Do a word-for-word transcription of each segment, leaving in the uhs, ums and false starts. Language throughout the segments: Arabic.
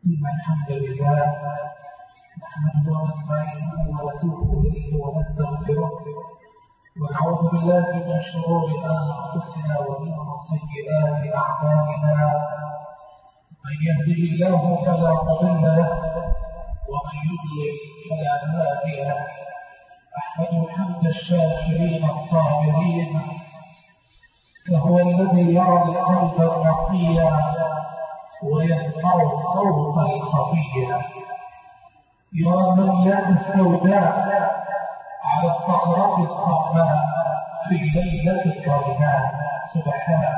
إن الحمد لله نحمده ونستعينه ونتوب إليه ونستغفره ونعوذ بالله من شرور أنفسنا ومن سيئات أعمالنا. من يهده الله فلا مضل له ومن يضلل فلا هادي له. أحمد حمد الشاكرين الصابرين، فهو الذي يرى القلب الرقيا ويسمع الصوت الخفي، يرى من يد السوداء على الصخرة الصماء في ليلة الظلماء سبحانه،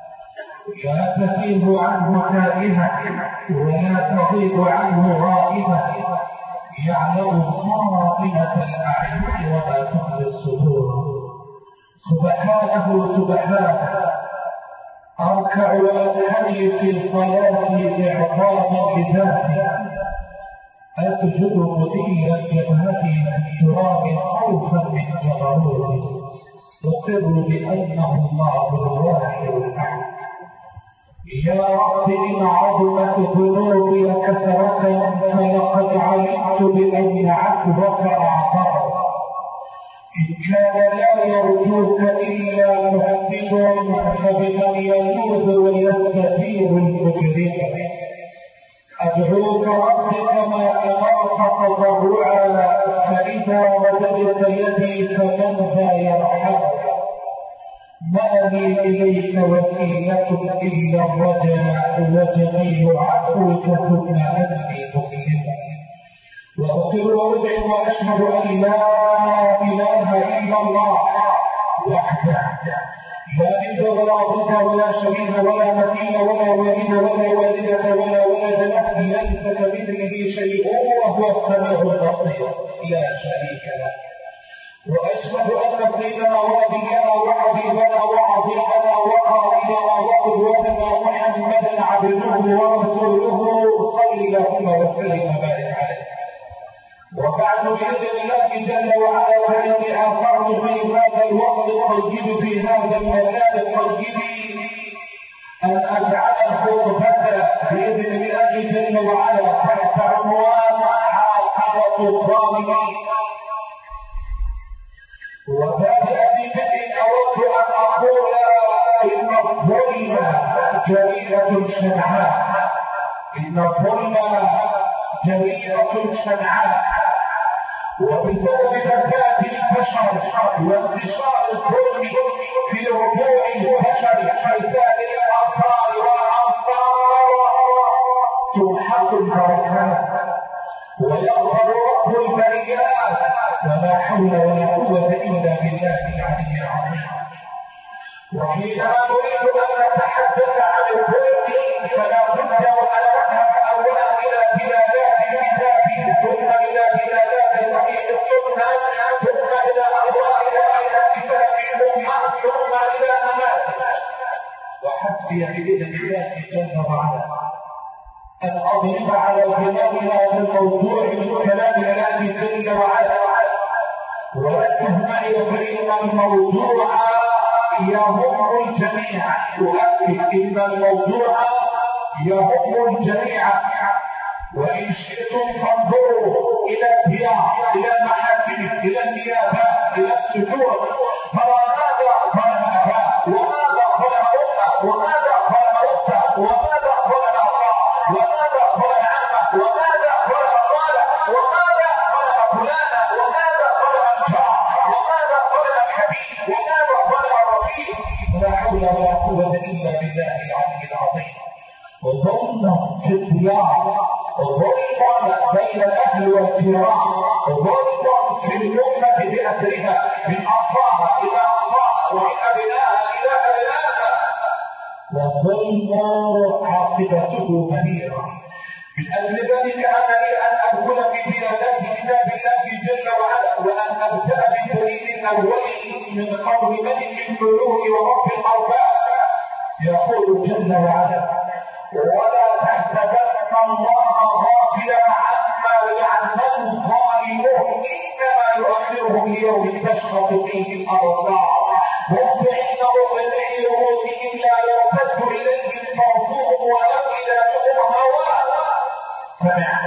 لا تفيض عنه تائهة ولا تغيب عنه غائبة، يعلم خائنة الأعين وما تخفي الصدور. سبحانه سبحانه أركع وأنحني في صلاتي إعظاما لذاته، أسجد مديا جبهتي في التراب خوفا من جبروته، أقر بأنه الله الواحد الأحد. يا رب إن عظمت ذنوبي كثرة فلقد علمت بأن عفوك أعظم. إن كان لا يرجوك إلا محسن فبمن يلوذ ويستثير المجرم. أدعوك رب كما أمرت تضرعا، فإذا رددت يدي فمن ذا يرحمك. ما لي إليك وسيلة إلا الرجاء وجميل عفوك ثم أني مسلم. وأصر وأدعو وأشهد أن لا إله إلا الله وحده لا ند ولا ضد ولا شبيه ولا مثيل ولا ولد ولا والدة ولا ولد له، ليس كمثله شيء وهو السميع البصير لا شريك له. وأشهد أن سيدنا ونبينا وحبيبنا وعظيمنا وقائدنا وقدوتنا محمدا عبده ورسوله صلى الله وسلم وبارك عليه. وبعد بإذن الله جل وعلا فإني أعترض في هذا الوقت الطيب في هذا المكان الطيب أن أجعل الخطبة بإذن الله جل وعلا تحت عنوان حالة الظالمين. وبدأ بذلك أود أن أقول إن الظلم جريمة شنعاء، إن الظلم جريمة شنعاء، وبسبب فساد البشر وانتشار الظلم في ربوع البشر فساد الأنصار والأنصار تمحق البركات ويغفر رب البريات، ولا حول ولا قوة إلا بالله العلي العظيم. وحينما نريد أن نتحدث عن الظلم فلا بد وأن نذهب أولا إلى بلادات الكتاب ثم إلى بلادات صحيح السنة ثم إلى أضواء الأئمة الأمة ثم إلى نماذج. وحسبي بإذن الله جل وعلا أن أضرب على البناء هذا الموضوع من كلام الله جل وعلا، وركز معي فإن الموضوع يهم الجميع. أؤكد إن الموضوع يهم الجميع، وإن شئتم فانظروا إلى الديار إلى المحاكم إلى النيابات إلى السجون، فماذا ظلم أباه وماذا ظلم أمه وماذا ظلم أخته وماذا ظلم أخاه وماذا ظلم عمه وماذا ظلم خاله وماذا ظلم فلانا وماذا ظلم الجار وماذا ظلم الحبيب وماذا ظلم الرفيق. لا حول ولا قوة إلا بالله العلي العظيم. ظلم في الديار، ظلم بين الأهل والجيران، ظلم في الأمة بأسرها من أصلها إلى أقصاها ومن أبنائها إلى أبنائها، والظلم عاقبته مريرة. من أجل ذلك أمري أن أدخل في بلادات كتاب الله جل وعلا، وأن أبدأ بالدليل الأول من قول ملك الملوك ورب الأرباب. يقول جل وعلا: ولا تحسبن الله غافلا عما يعمل الظالمون، انما يؤخرهم ليوم تشخص فيه الابصار مهطعين مقنعي رؤوسهم لا يرتد اليهم طرفهم ولو اذا لهم هواء سمع.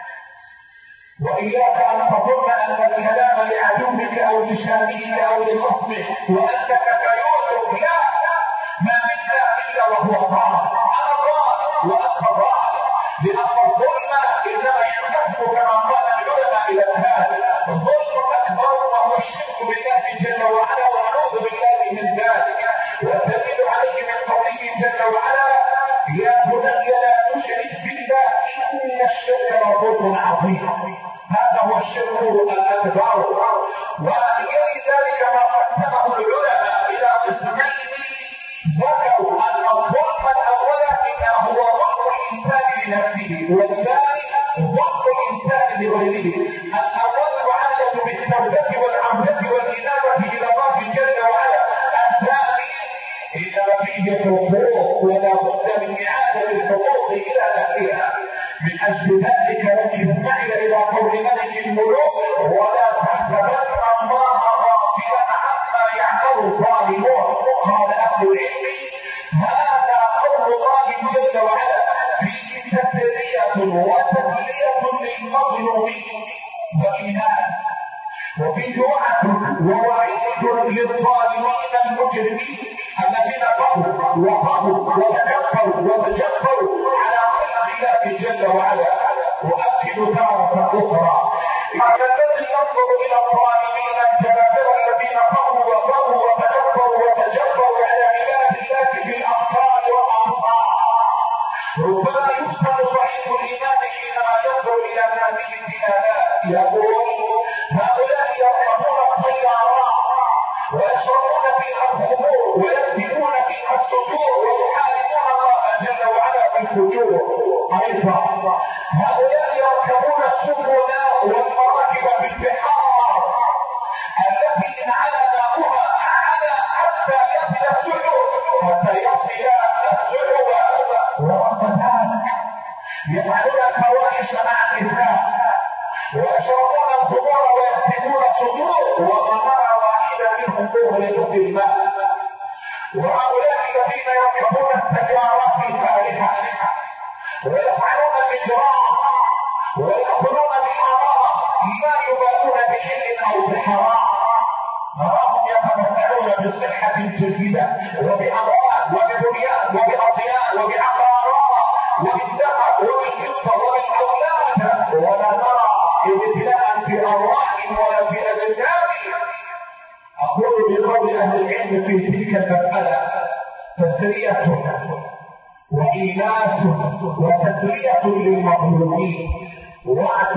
وإياك أن تظن أن الكلام لعدوك أو لشاميك أو لخصمك وأنك كيوسف، لا، ما منا إلا وهو ضال، أنا ضال وأنت ضال، لأن الظلم إنما ينقسم كما قال العلماء إلى هذا: الظلم أكبر وهو الشرك بالله جل وعلا، ونعوذ بالله من ذلك. والدليل عليه من قوله جل وعلا: يا بني لا تشرك بالله إن الشرك لظلم عظيم. هذا هو الشرك الأكبر. ولذلك ما قسمه العلماء إلى قسمين، ذكروا أن الظلم الأول إنما هو ظلم الإنسان لنفسه، والثاني ظلم الإنسان لغيره. الأول معالجة بالتوبة والعودة والإنابة إلى الله جل وعلا، الثاني إذا فيه حقوق ولا بد من إعادة الحقوق إلى أهلها. من أجل ذلك ركز معي إلى قول ملك الملوك: ولا تحسبن الله غافلا عما يعمل الظالمون. قال أهل العلم: هذا قول الله جل وعلا فيه تسلية وتسلية للمظلومين وإناث، وفيه وعد ووعيد للظالمين المجرمين الذين طغوا وطغوا وتكبروا وتجبروا على خلق الله جل وعلا. وأكد تارة أخرى: على الذي ينظر إلى الظالمين الجبابرة الذين طغوا وطغوا وتكبروا وتجبروا على عباد الله في الأمصار والأمصار، ربما يفسد ضعيف الإيمان حينما ينظر إلى هذه الدلالات. يقول: هؤلاء يركبون الطيارات ويشربون فيها الخمور ويكذبون فيها الصدور ويحاربون الله جل وعلا بالفجور. أيضا هؤلاء يركبون السفن والمراكب في البحار التي إن على ماؤها على حتى يصل السحب حتى يصل السحب. ورغم ذلك يفعلون الفواحش مع النساء ويشربون الخمور ويكذبون الصدور، ومرة واحدة منهم تغرق في الماء. وهؤلاء الذين يركبون السيارات الفارهة ويفعلون الإجرام ويأكلون الحرام لا يبالون بحل أو بحرام، نراهم يتمتعون بصحة جيدة وبأموال وبدنيا وبأضياء وبعقارات وبالذهب وبالفضة وبالأولاد، ولا نرى ابتلاء في أرواحهم ولا في أجسادهم. أقول بقول أهل العلم في تلك المسألة: تسلية وإيناس وتسلية للمظلومين، وعد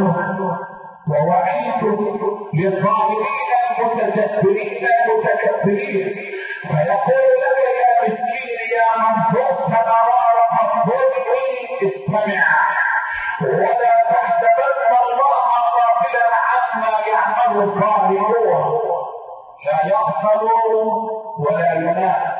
ووعيد للظالمين المتجبرين المتكبرين. فيقول لك: يا مسكين يا منفوس مرارة الظلم استمع، ولا تحسبن الله غافلا عما يعمل الظالمون. لا يغفل ولا ينام،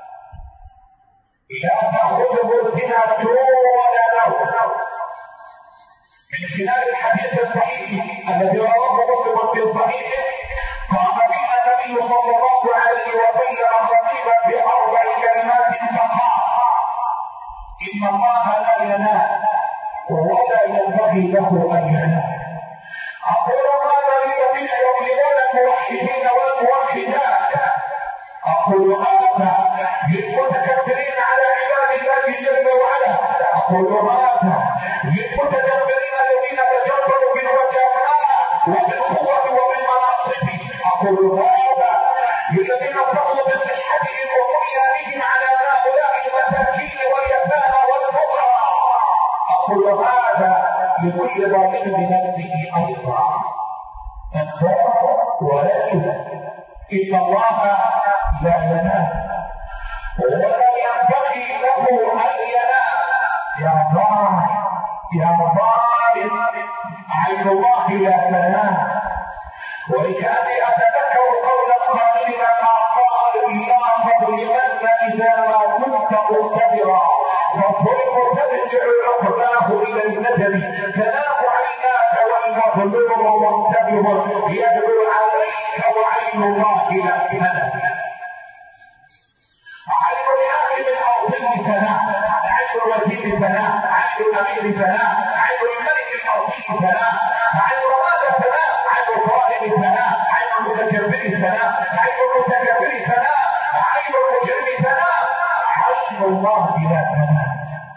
لا تأخذه سنة ولا نوم. من خلال الحديث الصحيح الذي رواه مسلم في صحيحه: قام بنا النبي صلى الله عليه وسلم خطيبا بأربع كلمات فقال: إن الله لا ينام ولا ينبغي له أن ينام. أقول هذا للذين يظلمون الموحدين والموحدات، أقول هذا للمتكبرين على عباد الله جل وعلا، أقول هذا للمتكبرين الذين تجبروا بالوجهاء وبالقوة وبالمناصب، أقول هذا للذين طغوا بصحتهم وبنيانهم على هؤلاء المساكين واليتامى والفقراء، أقول هذا لكل ظالم بنفسه أيضا. ولكن إن الله لا ينام ولا ينبغي له أن ينام. يا ظالم يا ظالم، عين الله لا تنام. ولكأني أتذكر قول القائل لما قال: لا تظلمن إذا ما كنت مقتدرا، فالظلم ترجع عقباه إلى الندم، تنام عيناك والمظلوم منتبه يدعو عليك وعين الله لا تنام. عين الحاكم أو ظل تنام، عين الوزير ثناء، عين الامير ثناء، عين الملك الارضي ثناء، عين ماذا ثناء، عين الظالم ثناء، عين المتكبر ثناء، عين المتكبر ثناء، عين المجرم ثناء، عين الله لا ثناء.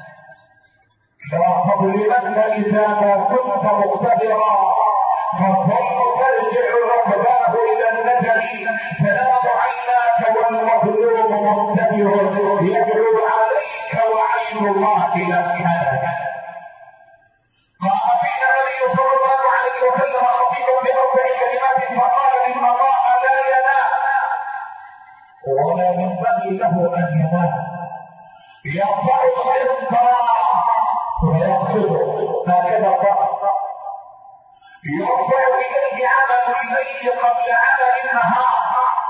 لا تظلمن اذا ما كنت مقتدرا، فالظلم ترجع ركباه الى الندم، تنام عيناك والمظلوم منتبه يدعو عليك وعين الله لا ثناء. قال فينا النبي صلى الله عليه وسلم خطيبا باربع كلمات فقال ان الله لا ينام ولا ينبغي له ان ينام، يرفع الرزق ويقصده هكذا قال، يرفع اليه عمل الليل قبل عمل النهار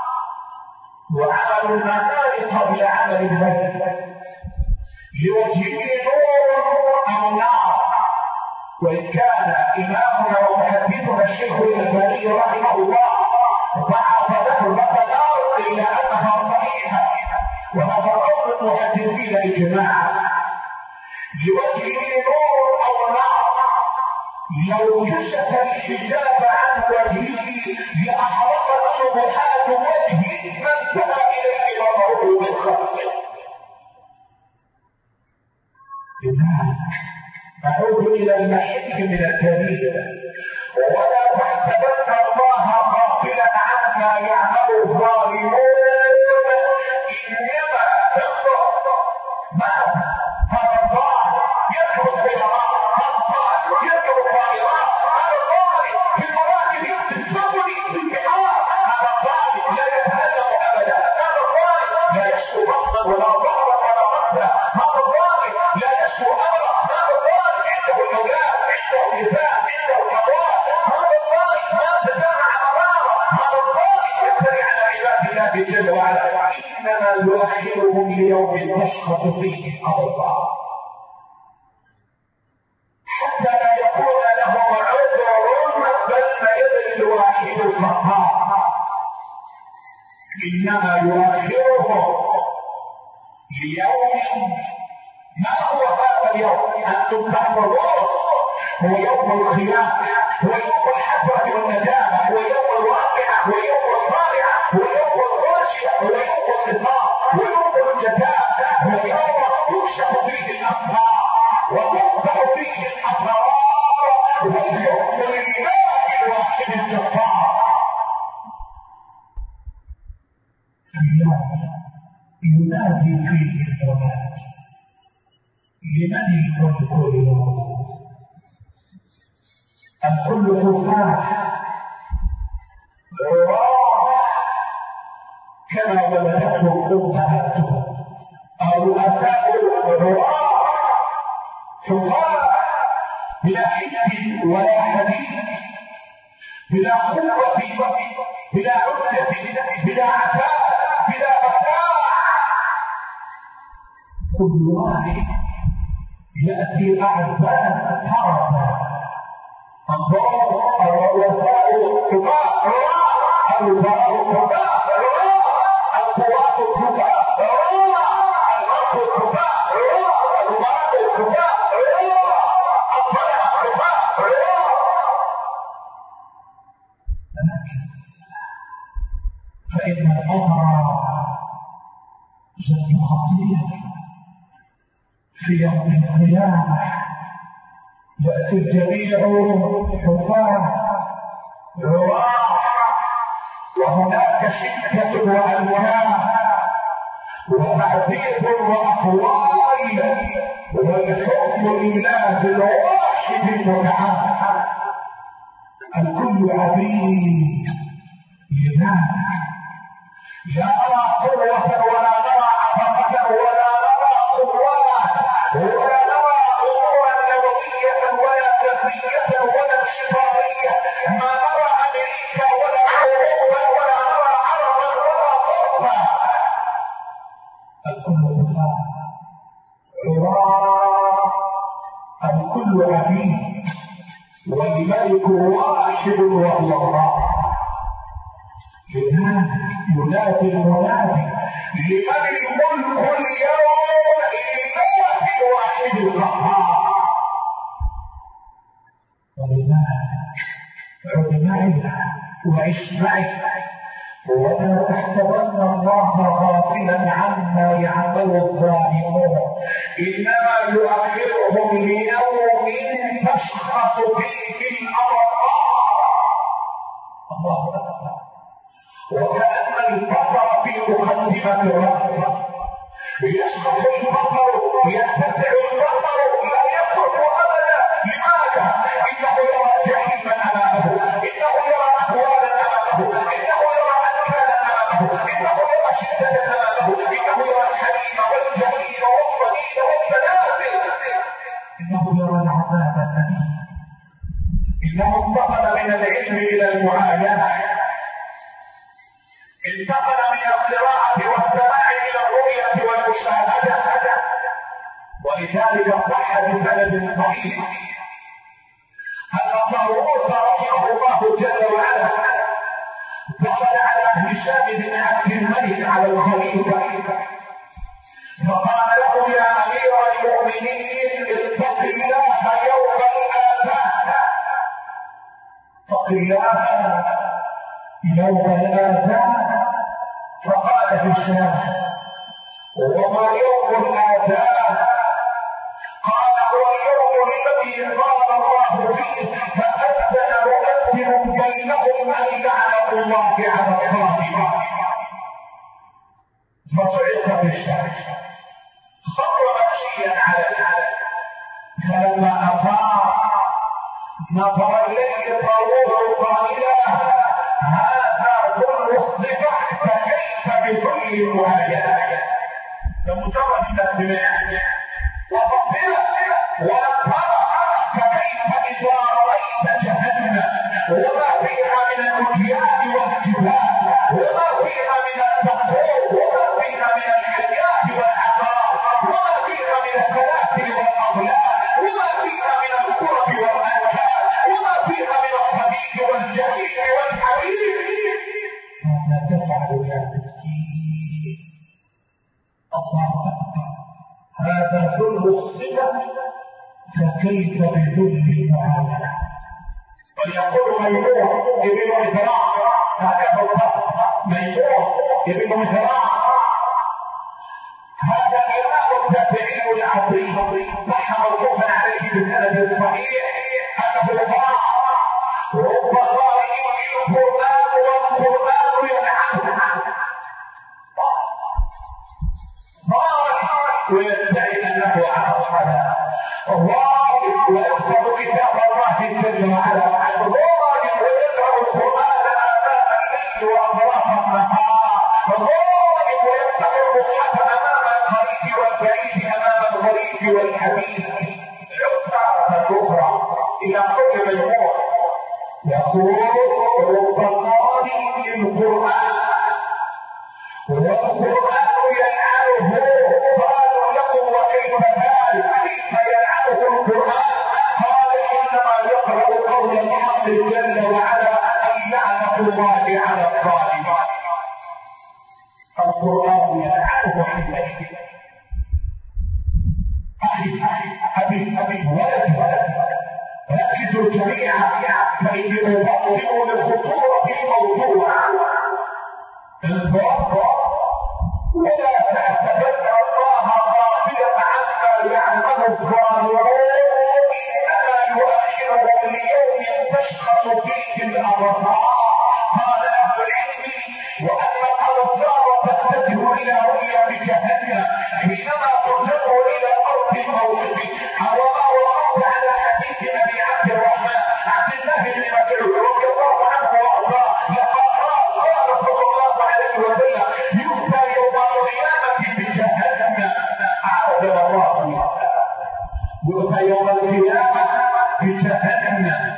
وعمل النهار قبل عمل الليل، لوجهه نور او نار. وان كان امامنا ومحدثنا الشيخ الالباني رحمه الله ضعف له المقدار الا انها صحيحه، وهذا قول المحدثين اجماعا. لوجهه نور او نار، لو كشف الحجاب عن وجهه لاحرقت سبحات وجهه فانتهى اليه بصره من خلقه. لذلك نعود الى المحك من الدليل، ولا تحسبن الله غافلا عما يعمل الظالمون، انما انظر ما هذا الظالم يترك السيارات، هذا الظالم يترك الطائرات، هذا الظالم في المراكب في السفن في البحار، هذا الظالم لا يتهلم ابدا، هذا الظالم لا يشكو بطنا ولا ظهرا ولا رأسا، هذا الظالم لا يشكو امرا، هذا الظالم عنده الاولاد، عنده النساء، عنده الاموال، هذا الظالم ما تجمع امراره، هذا الظالم يفتري على عباد الله جل وعلا. انما يؤخرهم ليوم تشخص فيه الابصار حتى لا يكون لهم عذر بين يدي الواحد القهار. انما يؤخرهم ليوم، ما هو هذا اليوم انتم تحفظون؟ هو يوم القيامه، هو يوم الحسره والندامه، هو يوم الواقعه، هو يوم الصارعه، هو يوم الغاشيه، هو يوم الخطاب، هو يوم الجزاء، هو يوم يكشف فيه الاسرار وتفتح فيه الاسرار، والحكم لله الواحد الجبار. ينادي فيه المنادي، لمن الملك اليوم؟ الكل تفاح كما ولدته امهاته، او اتاؤه رؤاه حفاة بلا حد ولا حديد، بلا قوه بلا عدة بلا عتاء بلا بكاء. كل واحد ياتي اعزاء حرما، الضار الرؤساء الحفاة الوزراء الحفاة القوات الحفاة المرض الحفاة المرض الحفاة الصلاه الحفاة. فإن الأمر جد خطير في يوم القيامة، يأتي الجميع حفاة عراة، وهناك شدة وألوان وتعذيب وأقوال، والحكم لله الواحد المتعال. الكل عبيد لذلك لا نرى قوة ولا نرى عظمة ولا نرى قوات ولا نرى أمورا نووية ولا تنمية ولا انشطارية، ما نرى أمريكا ولا أوروبا ولا نرى عربا ولا غربا. الكل غفار عراة، الكل عبيد، والملك واحد وهو الله. لذلك ينادي المنادي لمن الملك اليوم؟ لله الواحد معك، عد معي وعش معي، ولا تحسبن الله غافلا عما يعمل الظالمون، انما يؤخرهم ليوم تشخص فيه الابصار. الله اكبر. وكأن البصر في مقدمة الرأس، يشخص البصر، يتسع البصر، لا يخرج ابدا. لماذا؟ انه يرى جحيما امامه، انه يرى اهوالا امامه، انه يرى انكالا امامه، انه يرى شده امامه، انه يرى الحليم والجحيم والصديد والسلاسل، انه يرى العذاب الاليم. انه انتقل من العلم الى المعاينه، انتقل من القراءة والسماع إلى الرؤية والمشاهدة. ولذلك صح بسند صحيح أن طاووس رحمه الله جل وعلا دخل على هشام بن عبد الملك على الخليفة فقال له: يا أمير المؤمنين اتق الله يوم الآثام، اتق الله يوم الآثام. فقال هشام: وما يوم الآثام؟ قال: هو اليوم الذي قال الله فيه: فأذن مؤذن بينهم أن لعنة الله على الظالمين. فصعق بالشمس، خر مغشيا عليه. فلما أفاق نظر إليه طاووس قائلا: هذا كل الصفح، فكيف بكل المهاجرات؟ فمجرد تسميع وتصفيق ونفر، فكيف إذا رأيت جهنم وما فيها من الأكياد والجبال، وما فيها من التقوى، وما فيها من الحياة والعقار، وما فيها من السلاسل والأغلال، وما فيها من الكرب والأنكار، وما فيها من الصديق والجحيم والحريق. ماذا تفعل يا مسكين؟ الله أكبر. هذا كل الصفة، فكيف بذل المعاملة؟ ويقول ميمون ابن مهران، هذا الله ميمون ابن مهران، هذا الإمام التابعي العظيم صح موقوفا عليه بسند صحيح أنه قال: رب قارئ القرآن والقرآن يلعنه، قال ويدعي أنه عرف الظالم ويحفظ كتاب الله جل وعلا، الظالم ويقرأ القرآن آناء الليل وأطراف النهار، الظالم ويفتح المصحف أمام القريب والبعيد، أمام الغريب والحبيب. عدة أخرى إلى قول ميمون يقول: رب قارئ للقرآن والقرآن يلعنه. قالوا له: وكيف ذلك؟ كيف يلعنه القرآن؟ قال: إنما يقرأ قول الحق جل وعلا: أن لعنة الله على الظالمين. القرآن يلعنه عن نفسه. أخي أبي أبي ولد ركزوا جميعا، فإني أبطئ للخطورة في الموضوع. الضرر ولا تحسبن الله غافلا عما يعمل الظالمون، انما يؤخرهم ليوم تشخص فيه الابصار. قال اهل العلم: وان الابصار تتجه الى رؤيه جهنم حينما ترجع الى ارض الموت، او ما وقفت على حديث ابي عبد الرحمن عبد الله بن مسعود رضي الله عنه وارضاه: لقد قال رسول الله عليه وسلم: يؤتى يوم القيامة بجهنم، أعوذ الله، يؤتى يوم القيامة بجهنم.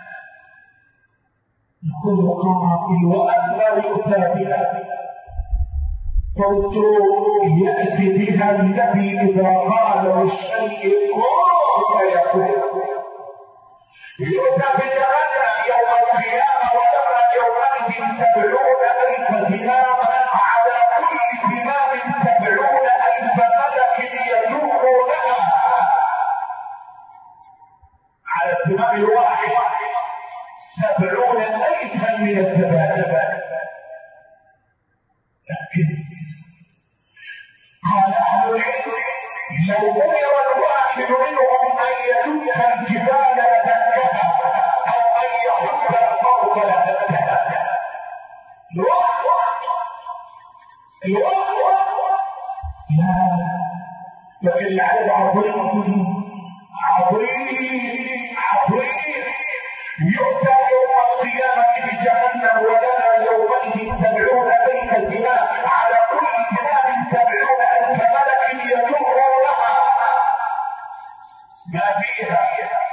يقول قائل: وأن لا يؤتى بها؟ قلت: يأتي بها الذي إذا قال الشيء كن فيكون. يؤتى بجهنم يوم القيامة، ولها يومئذ سبعون ألف زمام، على كل زمام سبعون ألف ملك يدورونها. على الزمام الواحد سبعون ألفا من الذبائح. لكن قال أهل العلم لو أمر الواحد منهم أن يدك الجبال لدكها أو أن يحب الأرض لدكها. الوقت الوقت لا، لكن العدد عظيم عظيم عظيم. يؤتى يوم القيامة بجهنم ولنا يومئذ سبعون ألف زمام، على كل زمام سبعون ألف ملك يجرونها ما فيها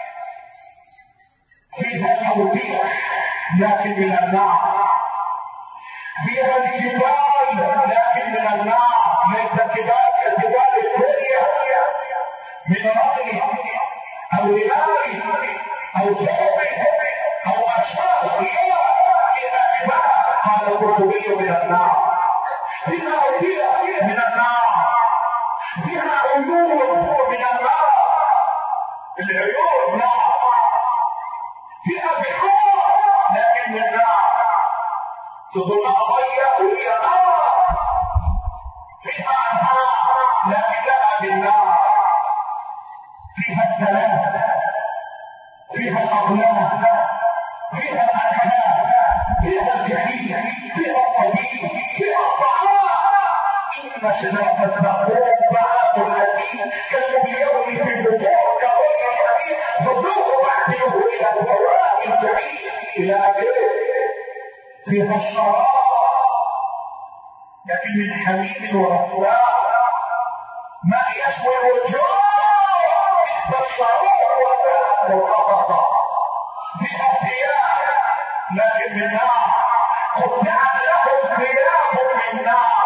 فيها التوبيخ لكن من النار، فيها الجبال لكن من النار، ليس جبال كجبال الدنيا من رمل أو رمال أو ثوب أو أشباه فيها جبال. قال القرطبي من النار، فيها أودية من النار، فيها عيون من النار، العيون نار، فيها بحار لكن من النار، تظلها ضيق وهي نار، فيها أنهار لكن لها بالنار، فيها السلام، فيها الأغلال، فيها الأكلام، فيها الجحيم، فيها الطبيب، فيها الطعام. إن شجرة الزقوم طعام الأثيم كالمليون في بطون كغير الحديد فذوقوا واحملوه إلى الفواء الجحيم إلى آخره. فيها الشراب لكن من حميد ورفاء ما يشوي الوجوه بالشراب والقبض. فيها ثياب لكن من نار، قطعت لهم ثياب من نار.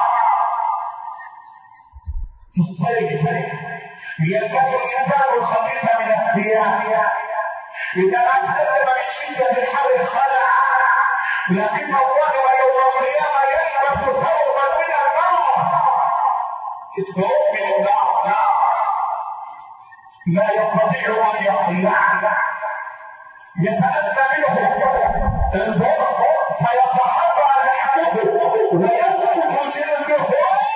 في الصيف يلبس الانسان الخفيف من الثياب، اذا اكتسب من شده الحر خلع، لكن الظاهر يوم القيامه يلبس ثوبا من النار، الثوب من النار نار لا يستطيع ان يخلع، يتأتى منه البر فيتحرى لحمه ويسقط جلده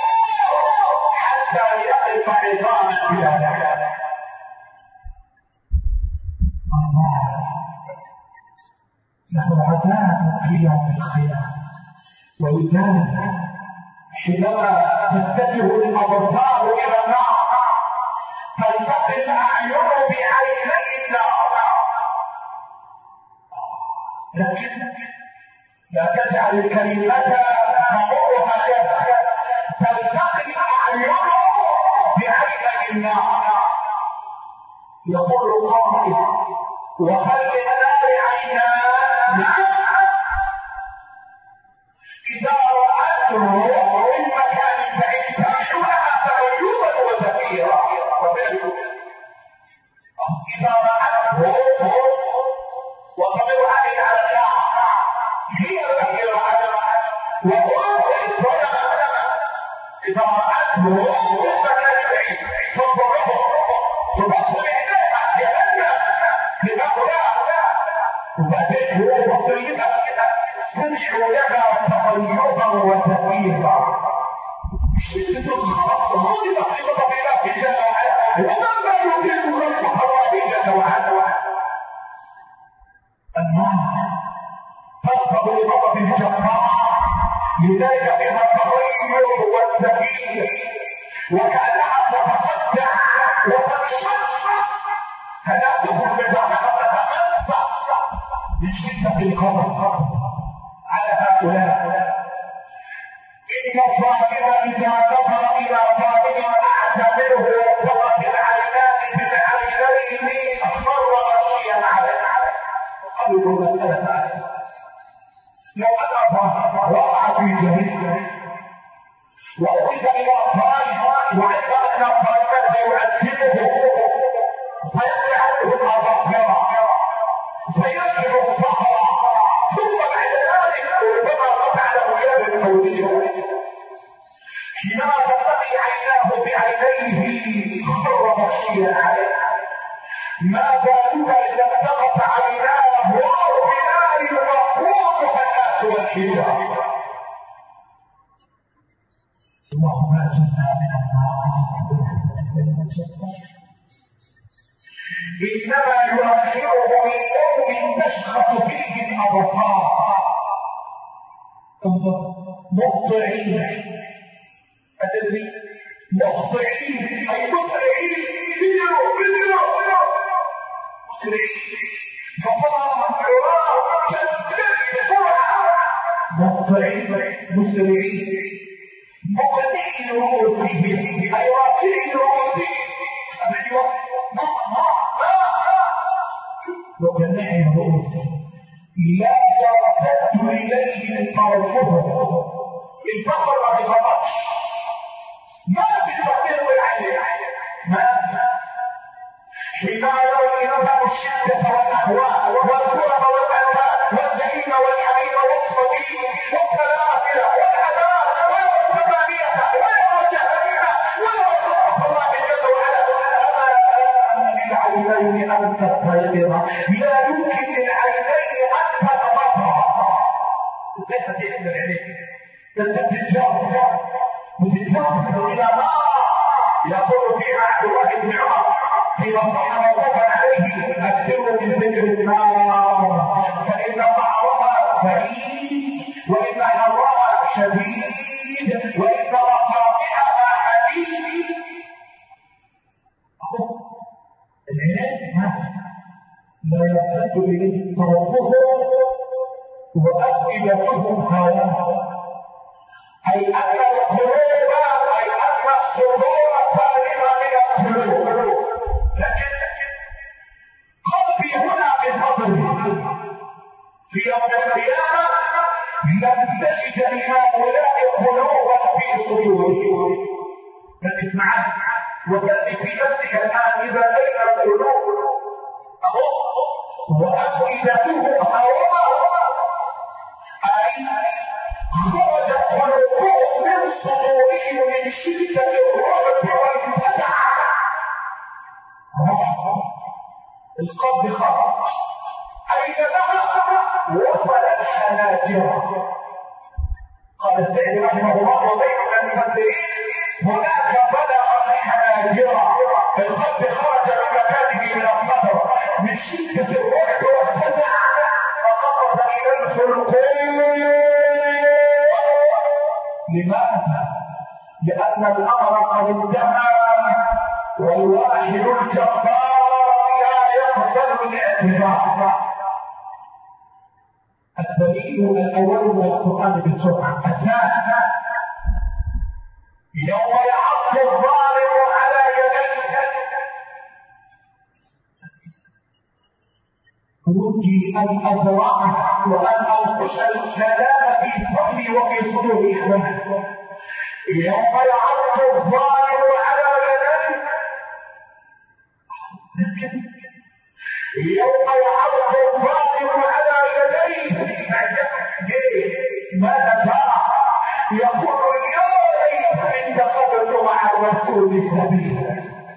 حتى يقف عظاما بها. الله له عذاب في يوم القيامة، ولذلك حينما تتجه الأبصار إلى النار تلتقي الأعين بعيني النار. لكن لا تجعل الكلمة تمرها كذا، تلتقي الأعين بعيني النار. يقول القائل وهل للنار عينان؟ إذا رأته من مكان بعيد تمشونها تغيبا وزفيرا، إذا رأته وصبروا عليه على النار هي التي رأته وهو الظلم. إذا رأته من مكان بعيد تنظره تبصر إليها جهنم لهؤلاء، وبعدين هو بصيرها سمعوا لها تغيظا وتغييرا. شدة الخط هذه بصيرة بلا في جل وعلا، ومما يريد ربك الله جل وعلا. النار تصب لغضب الجبار، لذلك بها التغير والتغيير، وكأنها تتقطع وتنشق فلا تكون بضاعتها تتمسك من شدة الغضب على هؤلاء. إن الظالم إذا نظر إلى ظالم أعتبره وفقت العينان بالعينين أصر غشيا عليه. قالوا مسألة لو أن الله وقع في جهنم وأخذ إلى ظالم وعلم أن الظالم سيعذبه فيجعله الأظافر فيشرب الصخرة، ثم بعد ذلك ربما قطع له يد المولد. حينما تلتقي عيناه بعينيه خر مغشيا عليه. ما بالك اذا التقت عيناه بنار والحجاب. اللهم اجرنا من النار. انما يؤخره ليوم تشخص فيه الابصار مخطئين. أتدري مخطئين أي مسرعين بدروا بدروا مسرعين فصار العراق كالكلب بسرعة مخطئين مسرعين مقنعين رؤوسهم أي رافعين رؤوسهم ما ما ما مقنعين رؤوسهم لا يرتد إليه طرفهم البصر ما بيخططش ما بيستطيع العين ما حينما يظهر الشدة والأهواء والكرم والأذى والجحيم والحميم والصديق والسلاسل والعذاب والثمانية والجهنم والرسول الله جل وعلا أما للعينين أن تستيقظ لا يمكن للعينين أن تتبصر ليس تحمل عليك تتجاوز وتتجاوز إلى نار يقول فيها عبد الله بن عمر حين صح موقوفا عليه أكثروا من ذكر النار فإن طعمها بعيد وإن حرها شديد وإن مصابيحها حديد. العناد لا يرتد إليه طرفه وأفئدتهم خايفة أي أن القلوب أي أن الصدور سالمة من القلوب لكن قلبي هنا بفضله في يوم القيامة لم تجد لهؤلاء قلوبا في صدورهم. فاسمعان وكان في نفسك الآن إذا بين القلوب وأفئدتهم هواء أي خرجت قلوبهم من صدورهم من شدة الرعب والفزع. القلب خرج أين ذهب وصل الحناجر. قال السعدي رحمه الله وغيره من المفسرين هناك بلغ الحناجر القلب خرج من مكانه من الصدر من شدة الرعب والفزع فقرب إلى الحلقوم. لماذا؟ لأن الأمر قد انتهى والواحد الجبار لا يقبل الاعتذار. الدليل الأول من القرآن بسرعة أساسا يوم يعض الظالم على يديه رجي أن أزرعه وأن أنقش السلام في صدري وفي صدور إخوانه. يوم يعض الظالم على يديه يوم يعض الظالم على يديه ماذا جرى؟ يقول يا ليتني اتخذت مع الرسول سبيلا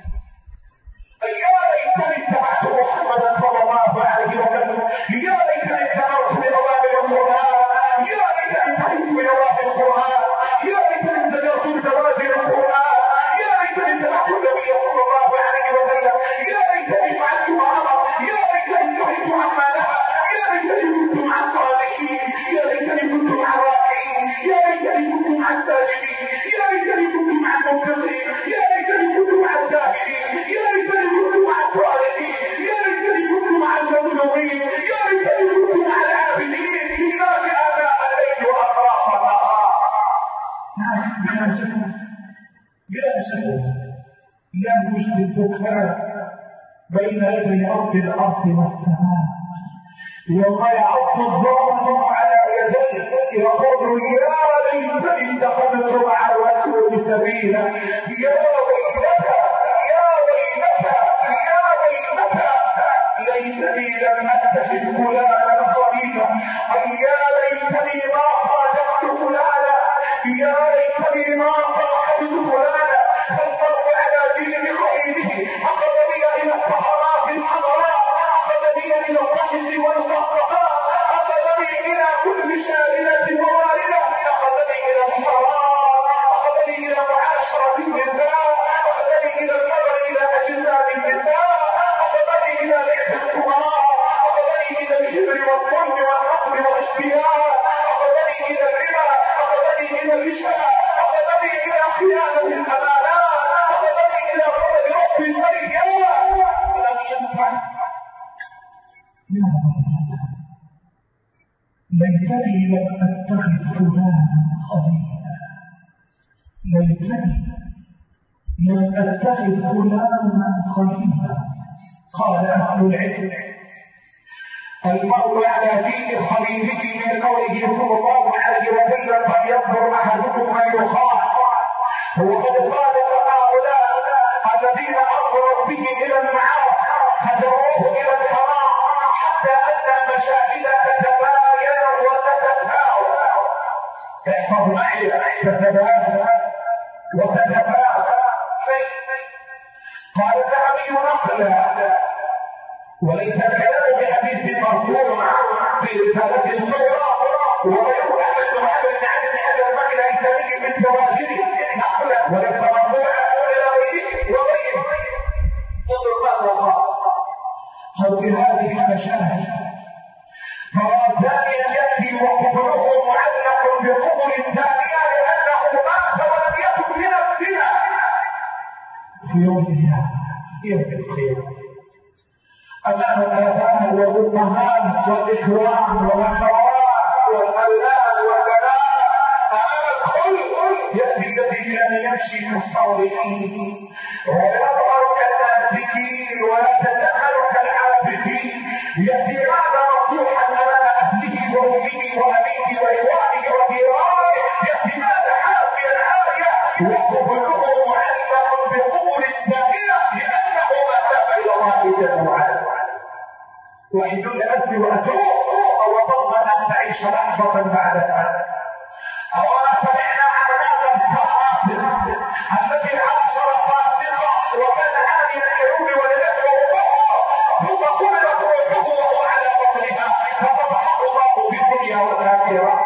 يا ليتني اتبعت محمدا صلى الله عليه وسلم يا ليتني اتبعت بأوامر القرآن يا ليتني اتبعت بأوامر القرآن يا ليتني اتبعت بتوازن القرآن يا ليتني اتبعت النبي صلى الله عليه وسلم يا ليتني فعلت ما امر يا ليتني نهيت عما نهى يا ليتني كنت مع الصالحين يا ليتني كنت مع الراكعين يا ليتني كنت مع الساجدين يا ليتني كنت مع المنكرين يا ليتني كنت مع الزاهدين يا ليتني كنت مع الصالحين يا ليتني كنت مع المظلومين يا ليتني كنت مع العابدين يا لهذا اتيت اطراف النهار. لا شك لا يوجد البكاء بين يدي رب الارض والسماء. يوم يعض الظالم على يديه يقول يا ليتني اتخذت مع الرسول سبيلا يا ويلتى يا ويلتى يا ويلتى ليتني لم اتخذ فلانا صديقا يا ليتني ما صادقت فلانا يا ليتني ما صاحبت فلانا فالفرق على دين خيره اخذ بي الى الصحراء الحضراء اخذ بي الى الرحل والصحراء اخذ بي الى كل شارع ليتني لم أتخذ فلانا خليلا، ليتني لم أتخذ فلانا خليلا. قال أهل العلم: المرء على دين خليله من قوله صلى الله عليه وسلم: فلينظر أحدكم من يخاف. هو قد خالف هؤلاء الذين أمروا به إلى المعاصي هجروه إلى الحرام حتى أن المشاكل تتباين وتتفاوت. احفظ معي: تتباين وتتفاوت. قال الذهبي نقلا، وليس الكلام بحديث مرفوع في رسالة الصغرى وغيرها من المعامل عن هذا المعنى الإسلامي من تواجده نقلا، وليس مرفوعا إلى غيره وغيره. انظر ما الله قال في هذه المشاهد: فالثاني يأتي وكفره معلق بقبر الثانية لأنه مات ولم يكن من الزنا في يوم القيامة. يوم القيامة أمام الآباء والأمهات والإخوان والأخوات والأولاد والبنات أمام الكل يأتي الذي كان يمشي كالصالحين ويظهر كالناسكين ويتدخل كالعابدين، يأتي هذا مفتوحا أمام أهله وأمه وأبيه وإخوانه وجيرانه، يأتي هذا حافيا عاليا وقبله معلق بقبر الثانية لأنه ما تاب إلى الله جل وعلا. وإن كنت أتي وأتوب أو ضمن أن تعيش لحظة بعد ذلك. أولا سمعنا عن هذا الفاسق الذي عاشر فاسقا وكان عاليا الحروب ولدته أمه ثم قبلت روحه وهو على بطنها ففتحه الله في الدنيا والآخرة.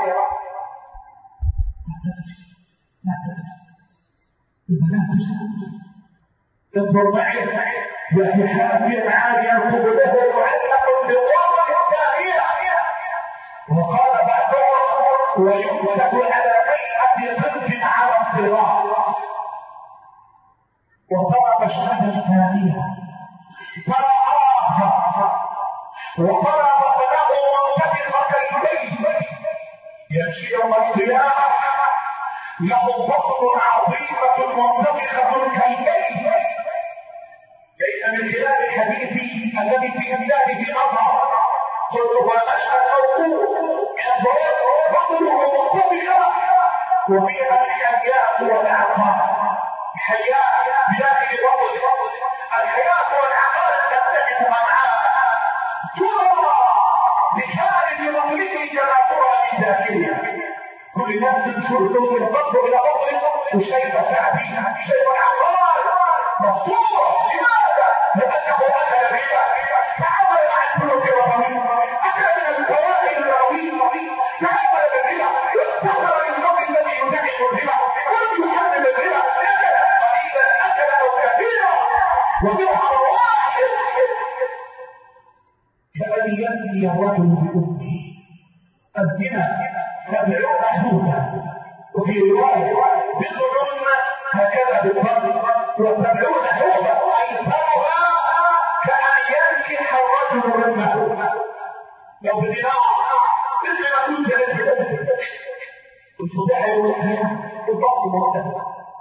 انظر معي: وفي حافيا عاليا قبله معلق بقبر الثانية. وقال بعضهم: ويكتب على هيئة بنت على الصراط. وضرب الشهادة الثانية فرآها وضرب له منتفخة كالبيت يمشي يوم القيامة له بطن عظيمة منتفخة كالبيت. ليس من خلال حديثي الذي في إمداده أمر قلت هو مشهد موقوف ينظر بطنه منتفخة وفيها الحياة والعقار. الحياة بداخل بطن، الحياة والعقار تتجه معها ترى بخارج بطنه كما ترى من داخلها. كل ناس تشرده من بطن إلى بطن وشيء سعديها شيء عقار مصورة. لماذا؟ لأنه أكل الربا، تعامل مع البنوك والربا، أكل من الفوائد الربوية، تعامل بالربا، استخدم النظام الذي يدعم الربا ولم يحرم الربا، أكل قليلا أكله كثيرا ودرهم واحد. كأن يأتي الرجل بأمه الزنا سبعون حدودا، وفي رواية بالظلم هكذا بالفضل وسبعون حدودا أيضاها كأن ينكح الرجل رمه. لو بدناه مثل ما كنت لديه الصباح يوم القيامة الضغط مرتفع.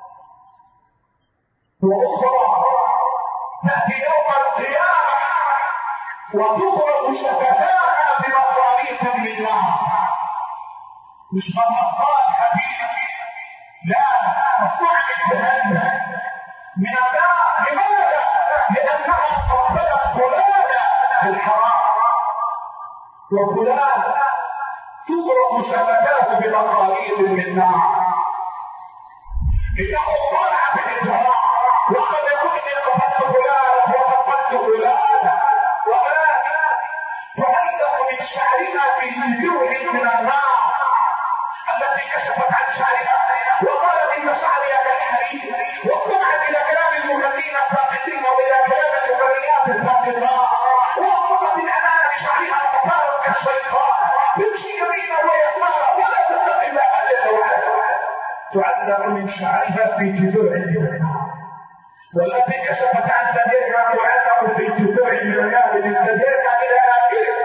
وأخرى تأتي يوم القيامة وتخرج شفتاها بمصاريف من نار، مش مصاريف حبيبي، لا، مصنوع من جهنم من النار. لماذا؟ لأنها قبلت فلانا بالحرام، وفلان تضرب شفتاه بمصاريف من نار. إنه طلع بالإجراء وقد يكون قتلت فلانا وقتلت فلانا، ولكن تعلق من شعرها في جذوع من النار التي كشفت عن شعرها وقالت إن شعري كالحرير، واستمعت إلى كلام المغنين الساقطين وإلى كلام المغنيات الساقطات، وأطلقت الأمانة بشعرها فصارت كالشيطان تمشي يمينا ويسارا ولا تستطيع إلا أن تعلق من شعرها في جذوع من النار، والتي كشفت عن سديرها تعلق في جذوع من النار من سديرها إلى آخره.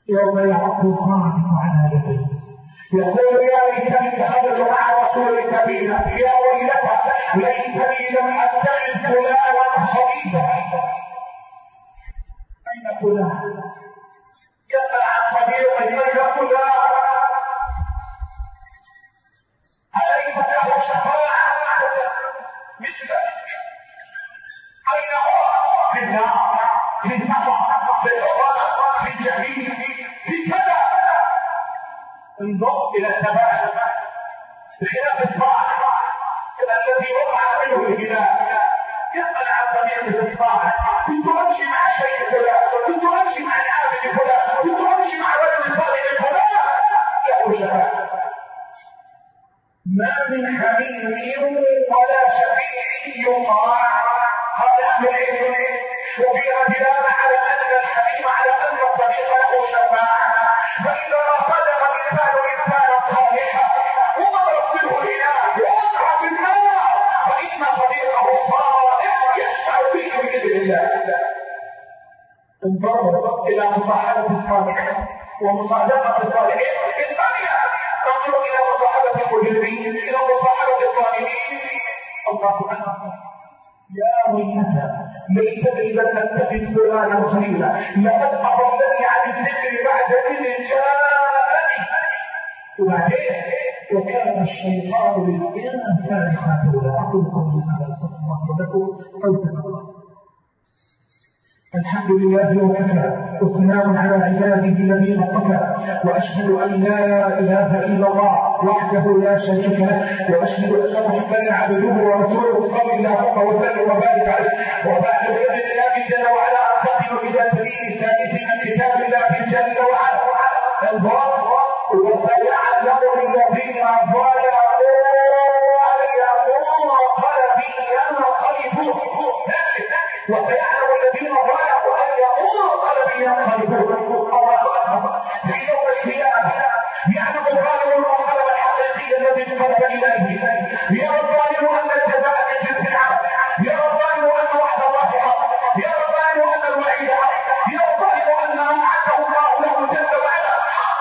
يوم يعض الظالم على يديه يقول يا ليتني اتخذت مع رسول سبيلا، يا ويلتى ليتني لم اتخذ فلانا خليلا. اين فلان؟ يسأل عن صديقه اين فلان؟ أليس له شفاعة مثله؟ أين هو؟ في النار، في النار، في الغرام، في الجحيم، في كذا. انظر إلى الثبات بخلاف الصالح الذي وقع منه الهلال. يسأل عن صديقه الصالح، كنت أمشي مع الشيخ فلان، كنت أمشي مع العابد فلان، كنت أمشي مع رجل صالح فلان، له شفاعة. ما من حميم ولا شفيع يطاع. قال أهل العلم شبه دلاله على أن الحميم على أن الصديق له شفاعة، فإذا صدق الإنسان إنسانا صالحا وضرب منه الإله ووقع في النار فإن صديقه صالح يشفع فيه بإذن الله. انظروا إلى مصاحبة الصالحين ومصادقة الصالحين الثانية. انظروا إلى مصاحبة المجرمين، إلى مصاحبة الظالمين. الله أكبر. يا ويلتى ليتني لم اتخذ فلانا خليلا، لقد اضلني عن الذكر بعد اذ جاءني. وبعدين وكان الشيطان للانسان خذولا. اقول قولي هذا استغفر الله ولكم قولك الله. الحمد لله وكفى وسلام على عباده الذين اصطفى، واشهد ان لا اله الا الله وحده لا شريك له، واشهد ان محمدا عبده ورسوله صلى الله وسلم وبارك عليه. وبعد باذن الله جل وعلا انتقل الى دليل ثالث من كتاب الله جل وعلا الباب. وسيعلم الذين ظلموا وسيعلم الذين ظلموا أن يقولوا قلبي ينقلبون. الله أكبر. في يوم القيامة يعلم الظالم القلب الحقيقي الذي انقلب إليه. يرى الظالم أن الجزاء من جنس العمل، يرى الظالم أن وعد الله حق، يرى الظالم أن الوعيد حق، يرى الظالم أن ما وعده الله له جل وعلا.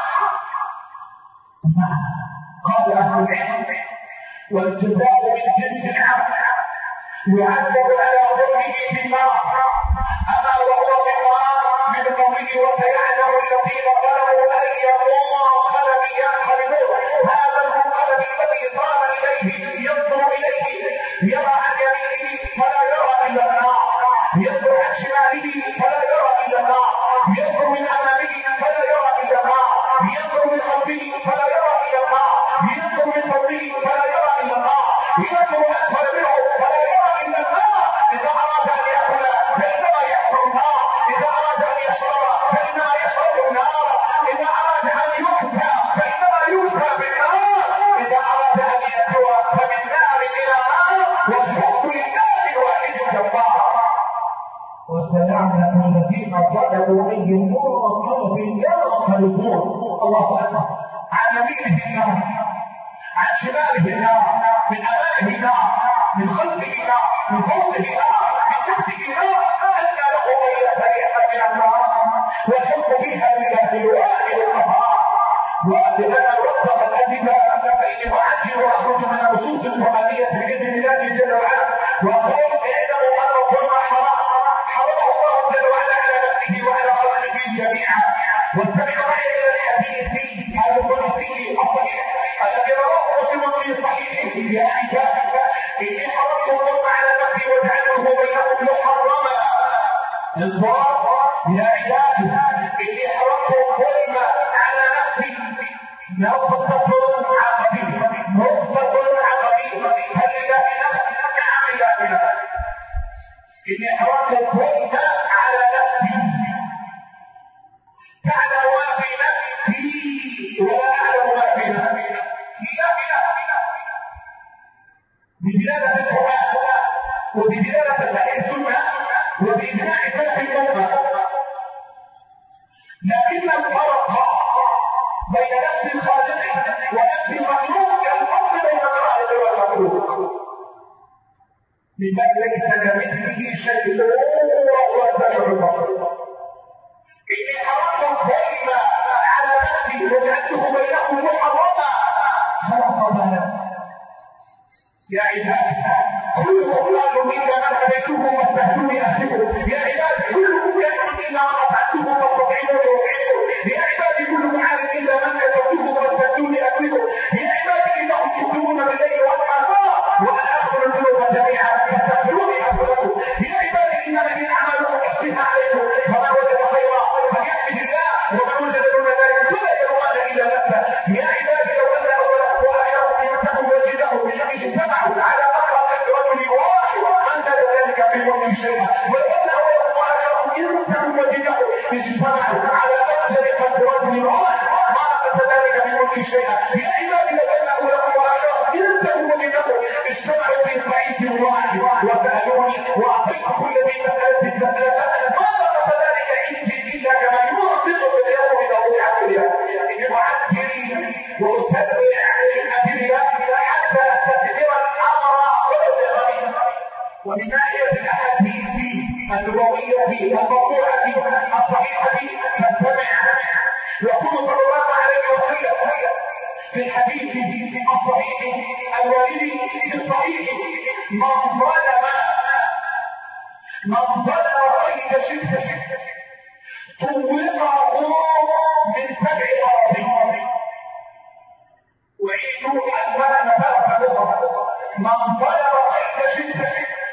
قال أهل العلم والجزاء من جنس العمل يعذب على ظلمه في النار. أما وهو في النار من قوله وسيعلم الذين ظلموا أي منقلب ينقلبون. هذا المنقلب الذي صار إليه ينظر إليه، يرى عن يمينه فلا يرى إلا النار، ينظر عن شماله فلا يرى إلا النار، ينظر من أمامه فلا يرى إلا النار، ينظر من خلفه فلا يرى إلا النار، ينظر من فوقه فلا يرى إلا النار، ينظر أسفل منه فلا يرى إلا النار. إذا أراد أن يأكل فإنما يأكل النار، إذا أراد أن يشرب فإنما يشرب النار، إذا أراد أن يكفى فإنما يكفى بالنار، إذا أراد أن يأكل فمن نار إلى نار، والحكم لله الواحد الجبار. وسيعلم الذين ظلموا أي منقلب ينقلبون. الله أكبر. عن يمينه النار، عن شماله النار، من أمامه نار، من خلفه نار، من فوقه نار، من تحته نار. أن له أن يستريح من النار والحكم فيها لله الواحد القهار. ولهذا وصف الأدبة فإني أعجل وأخرج من النصوص القرآنية بإذن الله جل وعلا وأقول اعلموا أن الظلم حرام، حرمه الله جل وعلا على نفسه وعلى خلقه جميعا. واستمعوا معي إلى الحديث القدسي الصحيح الذي رواه مسلم في صحيحه. يا عبادي إني حرمت الظلم على نفسي وجعلته بينكم محرما. الظالم يا عبادي إني حرمت الظلم على نفسي. نقطة عقبية، نقطة عقبية. هل لله نفس؟ نعم لله نفس. إني حرمت الظلم على نفسي. تعلم ما في نفسي ولا أعلم ما في نفسي. لا إله بدلالة القرآن وبدلالة صحيح السنة وبإجماع سلف الأمة. لكن الفرق بين نفس الخالق ونفس المخلوق كالفرق بين الخالق والمخلوق. لمن ليس كمثله شيء وهو السميع البصير. إني حرمت الظلم وجعلته بينكم محرما فلا يا عباد كلكم قالوا إلا من هديتكم واستهدوني أهلكم يا عباد كلكم يدعون إلا من أطعتكم واستطيعون وأطيعون يا عباد كلكم عالم إلا من كتبتكم واستهدوني أهلكم يا عباد إنهم تكتبون بالليل والنهار وأنا أغفر الذنوب جميعا فاستغفروني أغفر لكم يا عباد إن الذين عملوا محسنين عليكم فمن وجد خيرا فليحمد الله ومن وجد دون ذلك فلا يلومن إلا نفسه يا عبادي لو أن أولكم وآخركم يمسكم وجدهم اجتمعوا على رجل واحد من لا ذلك في الملك شيئا ولأن أولكم وآخركم يمسكم وجدهم اجتمعوا على رجل رجل واحد ما نقص ذلك في الملك شيئا يا عبادي لو أن أولكم وآخركم يمسكم وجدهم اجتمعوا في ضعيف واحد وسألوني وأعطيت كل ذي مسألة مسألة ما نقص ذلك عندي إلا كما ينطق باليوم إذا وضعت اليوم يعجل وأستدعي الأدلة حتى أستدبر الأمر ولو بغير ومن ناحية الأحاديث النبوية المرفوعة الصحيحة فاستمع يقول صلى الله عليه وسلم في الحديث الصحيح الوارد في الصحيح من ظلم من ظلم قيد شبه طوقه من سبع أراضي وعيدوا أكبر نفاق لغة من ظلم قيد شبه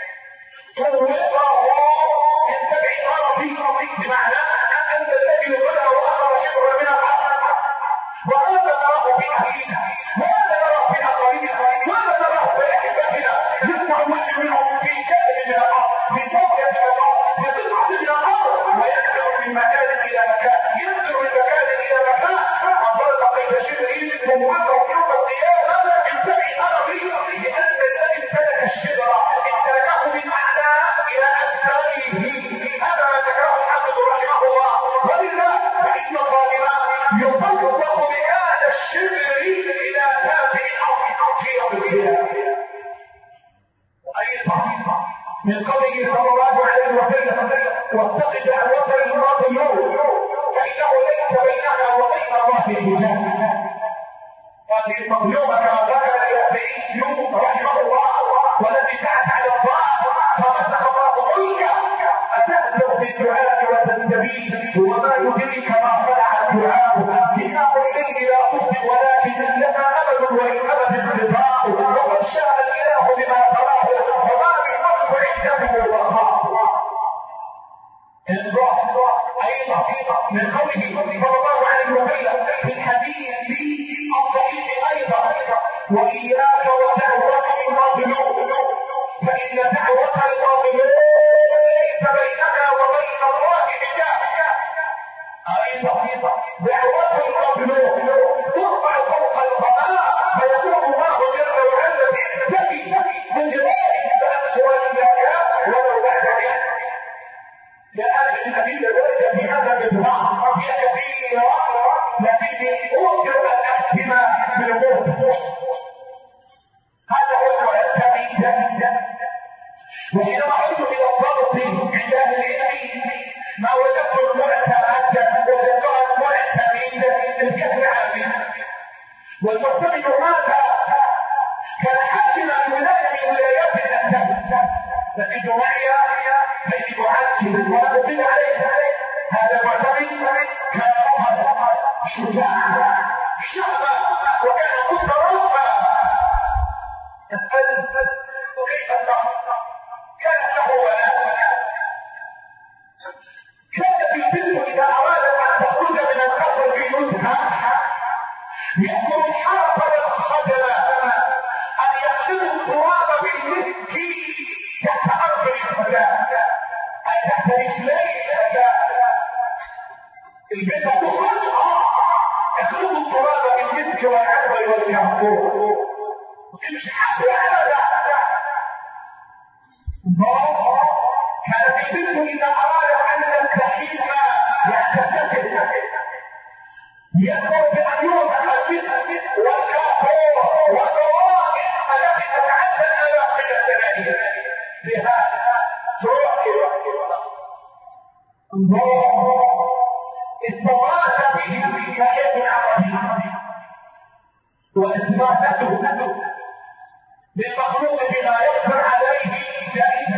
طوقه من سبع أراضي بمعنى أن الذي ظلم وأخر شبر من الأرض وهذا نراه في أهلنا وهذا نراه في أقاربنا وهذا نراه في أحبابنا يسمع واحد منهم في كتب من الأرض في فوقة من الأرض في قطعة من الأرض وينزل من مكان إلى مكان ينزل من مكان إلى مكان من ظلم قيد شبر يجد موقعه يوم القيامة من سبع أراضي لأن الذي امتلك الشبر امتلكه من أعلى إلى أسفله هذا ما ذكره الحافظ رحمه الله ولله فإن الظالم يطلق بهذا الشبر إلى تابع الأرض في يوم القيامة أيضا من قوله صلى الله عليه وسلم واتق دعوة المظلوم فإنه ليس بينها وبين الله حجاب هذه المظلومة كما ذكر الشافعي رحمه الله والتي دعت على الله فمسخ الله ملكا أتأثر بالدعاء وتستبين وما يدريك ما صنع الدعاء إنه الليل لا أصل ولكن لنا أبد وللأبد انقضاء وقد شاء الإله بما تراه وما بالمرء عنده الوقاء أيضا من قوله صلى الله عليه وسلم في الحديث الصحيح أيضا وإياك ودعوة المظلوم فإن دعوة المظلوم ليس بيننا وبين الله حجاب أيضا دعوة المظلوم ترفع فوق القضاء فيقول الله جل وعلا بعزته من جلاله فأسوأ لك ولو بعد ذلك لأن الذين ورد في هذا الإطلاق هي كثيرة لكني أوجد الأحكمة بالموت هذا هو المرتب وحينما عدت إلى الضبط عند أهل العلم ما وجدت المرتبات وجدتها المرتبين الكثير عامة والمرتب ماذا؟ كان حاكما الولاية من ولايات الأسلام لكن معي الذي يعزز ويطلب عليه هذا المعتمد كان فقط شجاع شعبا وكان مترفا تسأل وكيف الرفض كان له ولاء كانت البنت إذا أرادت أن تخرج من القصر في نزهة يأمر الحرف والخجل أن يخلطوا التراب بالمسك تحت أرض الفلاح أي تحت رجلي الفلاح البنت تخرج يخلطوا التراب بالمسك والعسل والكافور وتمشي حتى أبدا كانت البنت إذا أرادت أن تستحيل يحتسب يأمر بأن يوضع المسك والكافور والروائح التي تتعدى الآلاف من السنين لهذا تروح الله استغاث به كآية عظيمة، واستغاثته بالمخلوق بما يقدر عليه جائزة،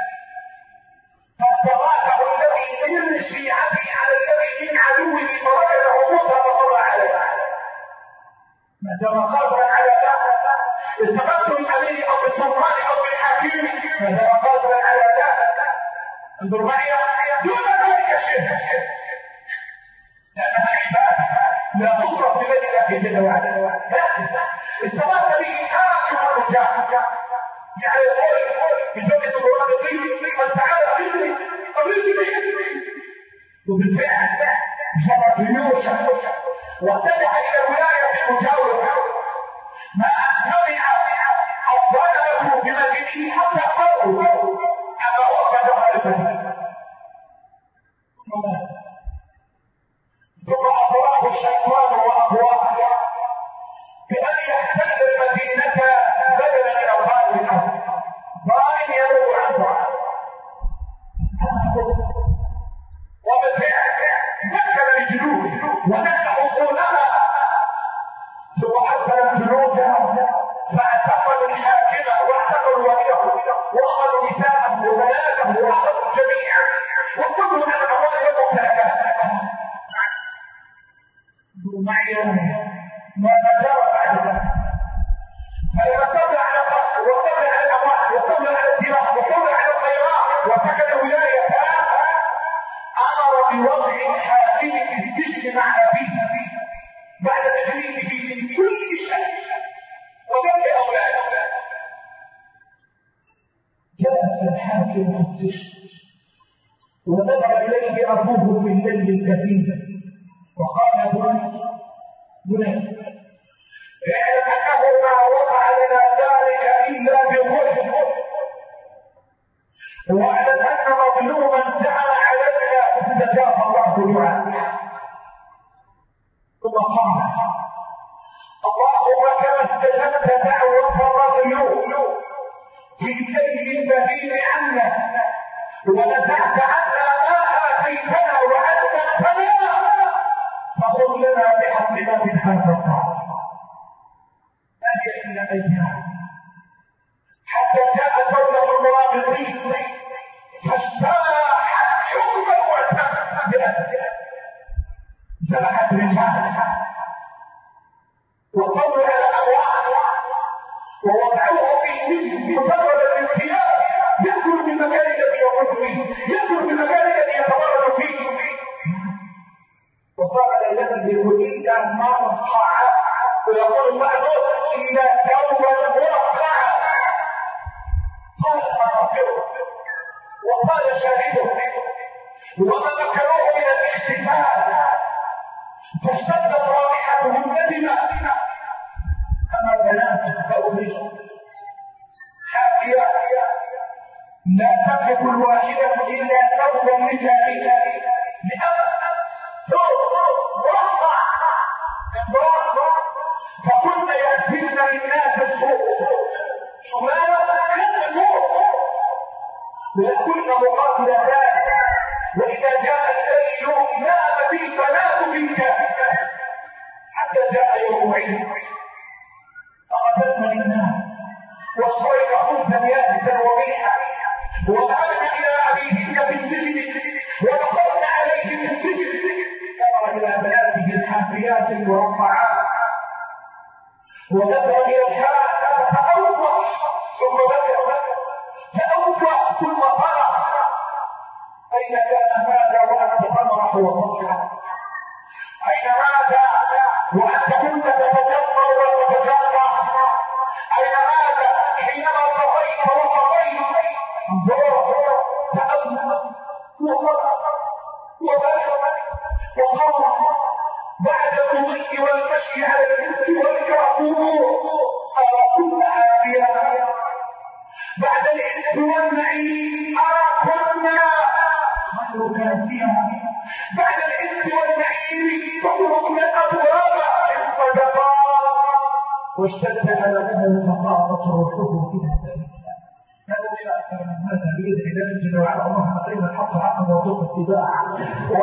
فاستغاثه الذي من شيعته على الذي من عدوه فركزه موسى فقضى عليه. ما دام قادرا على ذلك استغاثه الامير او بالسلطان او بالحاكم، ما دام قادرا على ذلك انظر معي دون ذلك شيء، لانها عباده لا تصرف بيد الله جل وعلا. استغاث به حاكم الرجال، يعني يقول بزوجة المرابطين من تعالى خذني أريدني، وبالفعل جرى يوسف واتجه إلى ولاية المجاورة، ما سمع أفضاله بمجيئه حتى قالوا أما هو قد غلبني، ثم أضراه الشيطان وأقواه بأن يحتل المدينة بدلا من أوهام الأرض، ضائن يدعو عنها، وبالفعل مكن الجنود ونزعوا طولها، ثم أرسل الجنود فاعتقلوا الحاكم واعتقلوا وليه وأخذوا نساءه وبناته وأخذوا الجميع وكلوا من الأموال والممتلكات. معي ما جرى بعد ذلك، فلما صبر على القصر وصبر على الأموال وصبر على الدماء وصبر على الخيرات وسكن ولاية أمر بوضع الحاكم في السجن مع أبيه بعد تجريده من كل شيء وذل أولاده. جلس الحاكم في السجن ونظر إليه أبوه في الليل الكثير وقال بني بني اعلم انه ما وقع لنا ذلك الا بظلم، واعلم ان مظلوما دعا علينا فاستجاب الله دعاءه. ثم قال اللهم كما استجبت دعوه الرجل في الليل البديل عنا ونزعت عنا ما اتيتنا وعلمتنا، فقل لنا بحقنا من هذا الطعام. هذه إلا أيام حتى جاء دولة المرابطين فاجتاحت حكم المعتمد بأسره، جمعت رجالها وصلوا على الأموال ووضعوه في سجن مجرد الانخيار، يدخل في المكان الذي يقوم فيه، يدخل في المكان الذي يتمرد فيه، وصار الذي يقول إلا ما وقع، ويقول بعضهم إلا توبة موقعة. قال المناصره وقال شاهده وما مكروه من الاحتفال، فاشتدت رائحته الندمة. أما بنات فأخرجوا حافية لا تملك الواحدة إلا ثوبا رجاليا، لأن ثوب مرقع فكنت يأتين للناس السوق شمالا كان السوق ويكون مقاتلتان، وإذا جاء الليل نام في البنات منك حتى جاء يوم عيد فقتلنا الناس واشترك خبزا يابسا وريحا وذهبنا إلى أبيهن في السجن ودخلنا عليه في السجن، نظر إلى بناته الحافيات المرقعات ونظر إلى الحال فأوضح ثم بكى فأوضح ثم فرح. أين كان هذا وأنت تمرح وتضحك؟ أين هذا وأنت كنت تتجمر وتتجرح؟ أين هذا حينما قضيت وقضيت؟ انظر تأمل وصرح وبلغ وصرح بعد المضي والمشي على الجنس والكافور أرى كل آتية بعد الإنس والنعيم أرى كنا غير كافية بعد الإنس والنعيم تطرقنا الأبواب الصدقات واشتد ألمه فقامت روحه إلى ذلك. نقول أكثر من هذا بإذن الله جل وعلا. اللهم أرنا الحق حقا وارزقنا اتباعه وأرنا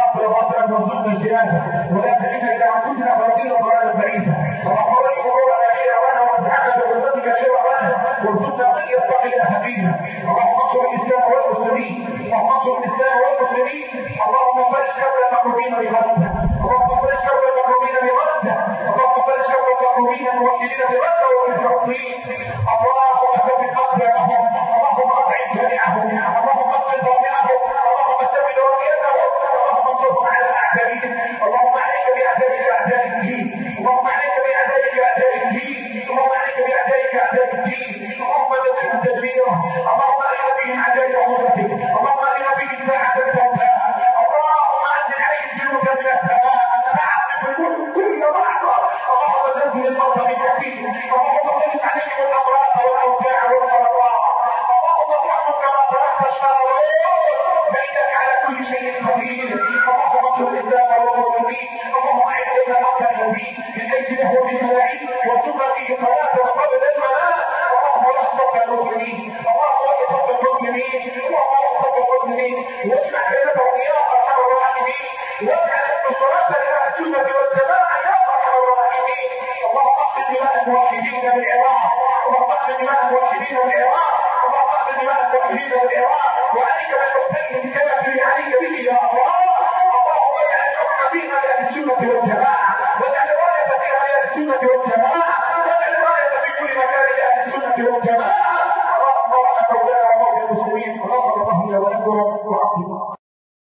الباطل باطلا وارزقنا اجتنابه ولا تجدنا الى انفسنا فضيلا ضلالا بعيدا. اللهم بارك امورنا خيرنا وازعنا بقدرتك شرعنا وارزقنا من يتقي الله فينا. اللهم انصر الاسلام والمسلمين، اللهم انصر الاسلام والمسلمين. اللهم فرج كرب المكروبين بغزه، اللهم فرج كرب المكروبين بغزه، اللهم فرج كرب المكروبين الموحدين بغزه وبفلسطين. اللهم ثبت اقدامهم، اللهم اطعم جميعهم، اللهم اقصد ضامعهم، اللهم ثبت وليتهم، اللهم انصرهم على الاعدائين. اللهم عليك باعدائك اعداء الدين، اللهم عليك باعدائك اعداء الدين، اللهم عليك باعدائك اعداء الدين. اللهم دمرهم تدبيرا، اللهم ارنا بهم عجائب قدرتك، اللهم ارنا بهم ساعه التوبه. اللهم انزل عليهم جنودا من السماء تعصف كل لحظه. اللهم زلزل الارض بتكفير، اللهم سلط عليهم الامراض والاوجاع والمرضات. اللهم ارحمهم كما تركت الشرارات فانك على كل شيء قدير. اللهم انصر الاسلام والمسلمين. اللهم اعز لنا الاخر الذي من اجله بالملاعين وارزقنا فيه صلاه قبل المنام. اللهم احفظ المسلمين، اللهم احفظ المسلمين، اللهم احفظ المسلمين واجمع بينهم يا ارحم الراحمين، واجعل الصلاه لاهل السنه والجماعه يا ارحم الراحمين. اللهم اغفر دماء الموحدين بالعراق، اللهم اغفر دماء الموحدين بالعراق، اللهم اغفر دماء الموحدين بالعراق وعليك بالمحسنين كما في عليك به يا الله. اللهم اجعل الحكم فينا لاهل السنه والجماعه، واجعل الرايه فيها لاهل السنه والجماعه، واجعل الرايه في كل مكان لاهل السنه والجماعه. اللهم ارحم مولانا وموتى المسلمين وغفر الله لنا ولكم.